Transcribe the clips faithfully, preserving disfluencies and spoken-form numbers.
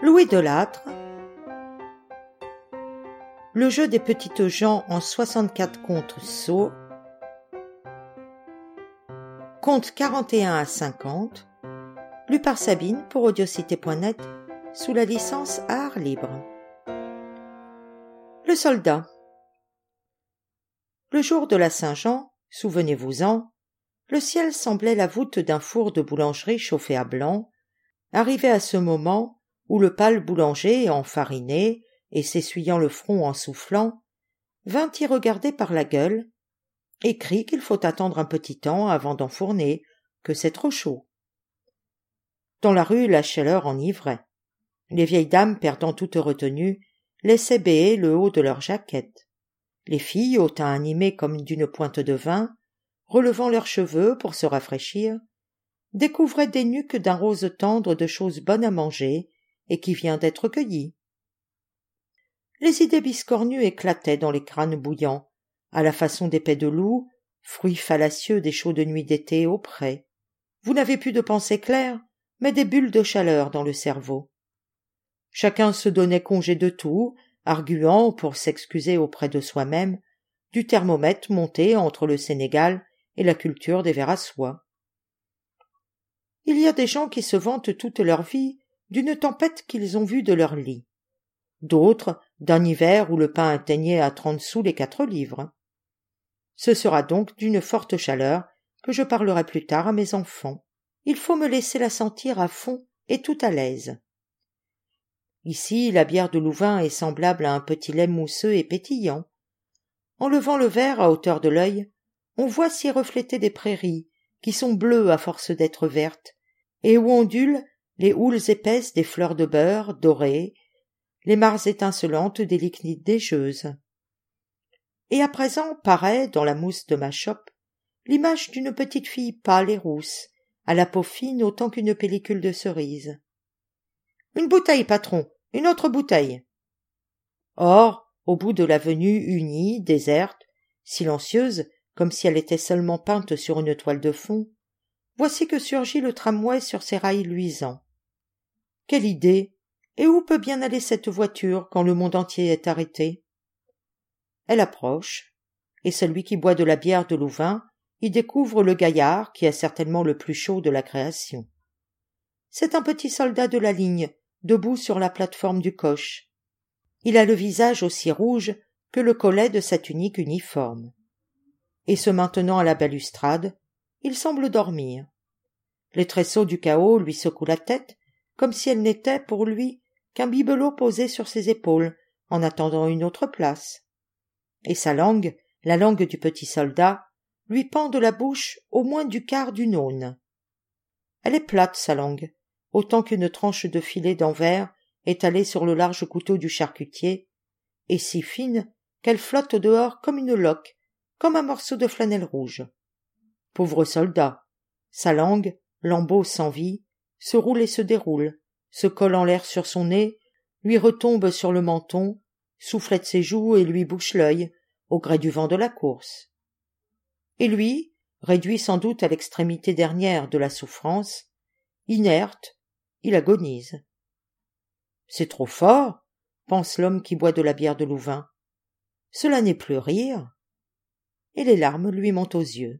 Louis Delattre. Le jeu des petites gens en soixante-quatre contes sots. Contes quarante et un à cinquante. Lu par Sabine pour audiocité point net sous la licence Art Libre. Le soldat. Le jour de la Saint-Jean, souvenez-vous-en, le ciel semblait la voûte d'un four de boulangerie chauffé à blanc, arrivé à ce moment où le pâle boulanger, enfariné et s'essuyant le front en soufflant, vint y regarder par la gueule et crie qu'il faut attendre un petit temps avant d'enfourner, que c'est trop chaud. Dans la rue, la chaleur enivrait. Les vieilles dames, perdant toute retenue, laissaient béer le haut de leurs jaquettes. Les filles, au teint animé comme d'une pointe de vin, relevant leurs cheveux pour se rafraîchir, découvraient des nuques d'un rose tendre de choses bonnes à manger et qui vient d'être cueillies. Les idées biscornues éclataient dans les crânes bouillants, à la façon d'épais de loup, fruits fallacieux des chaudes nuits d'été au pré. Vous n'avez plus de pensée claire, mais des bulles de chaleur dans le cerveau. Chacun se donnait congé de tout, arguant, pour s'excuser auprès de soi-même, du thermomètre monté entre le Sénégal et la culture des vers à soie. Il y a des gens qui se vantent toute leur vie d'une tempête qu'ils ont vue de leur lit, d'autres d'un hiver où le pain atteignait à trente sous les quatre livres. Ce sera donc d'une forte chaleur que je parlerai plus tard à mes enfants. Il faut me laisser la sentir à fond et tout à l'aise. Ici, la bière de Louvain est semblable à un petit lait mousseux et pétillant. En levant le verre à hauteur de l'œil, on voit s'y refléter des prairies qui sont bleues à force d'être vertes et où ondulent les houles épaisses des fleurs de beurre dorées, les mares étincelantes des lichnites neigeuses. Et à présent paraît, dans la mousse de ma chope, l'image d'une petite fille pâle et rousse, à la peau fine autant qu'une pellicule de cerise. « Une bouteille, patron, une autre bouteille !» Or, au bout de l'avenue unie, déserte, silencieuse, comme si elle était seulement peinte sur une toile de fond, voici que surgit le tramway sur ses rails luisants. Quelle idée! Et où peut bien aller cette voiture quand le monde entier est arrêté? Elle approche, et celui qui boit de la bière de Louvain y découvre le gaillard qui est certainement le plus chaud de la création. C'est un petit soldat de la ligne, debout sur la plate-forme du coche. Il a le visage aussi rouge que le collet de sa tunique uniforme. Et se maintenant à la balustrade, il semble dormir. Les tresseaux du chaos lui secouent la tête, comme si elle n'était, pour lui, qu'un bibelot posé sur ses épaules, en attendant une autre place. Et sa langue, la langue du petit soldat, lui pend de la bouche au moins du quart d'une aune. Elle est plate, sa langue, autant qu'une tranche de filet d'envers étalée sur le large couteau du charcutier, et si fine qu'elle flotte au dehors comme une loque, comme un morceau de flanelle rouge. Pauvre soldat, sa langue, lambeau sans vie, se roule et se déroule, se colle en l'air sur son nez, lui retombe sur le menton, soufflette ses joues et lui bouche l'œil, au gré du vent de la course. Et lui, réduit sans doute à l'extrémité dernière de la souffrance, inerte, il agonise. C'est trop fort, pense l'homme qui boit de la bière de Louvain. Cela n'est plus rire. Et les larmes lui montent aux yeux.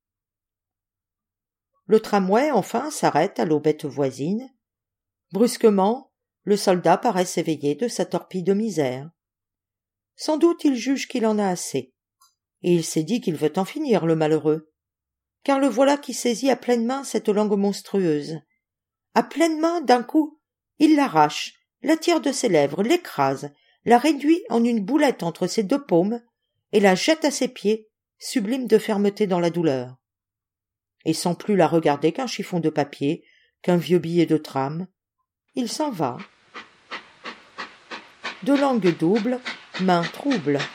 Le tramway, enfin, s'arrête à l'aubette voisine. Brusquement, le soldat paraît s'éveiller de sa torpille de misère. Sans doute il juge qu'il en a assez, et il s'est dit qu'il veut en finir, le malheureux, car le voilà qui saisit à pleine main cette langue monstrueuse. À pleine main, d'un coup, il l'arrache, la tire de ses lèvres, l'écrase, la réduit en une boulette entre ses deux paumes, et la jette à ses pieds, sublime de fermeté dans la douleur. Et sans plus la regarder qu'un chiffon de papier, qu'un vieux billet de tram, il s'en va. De langue double, main trouble.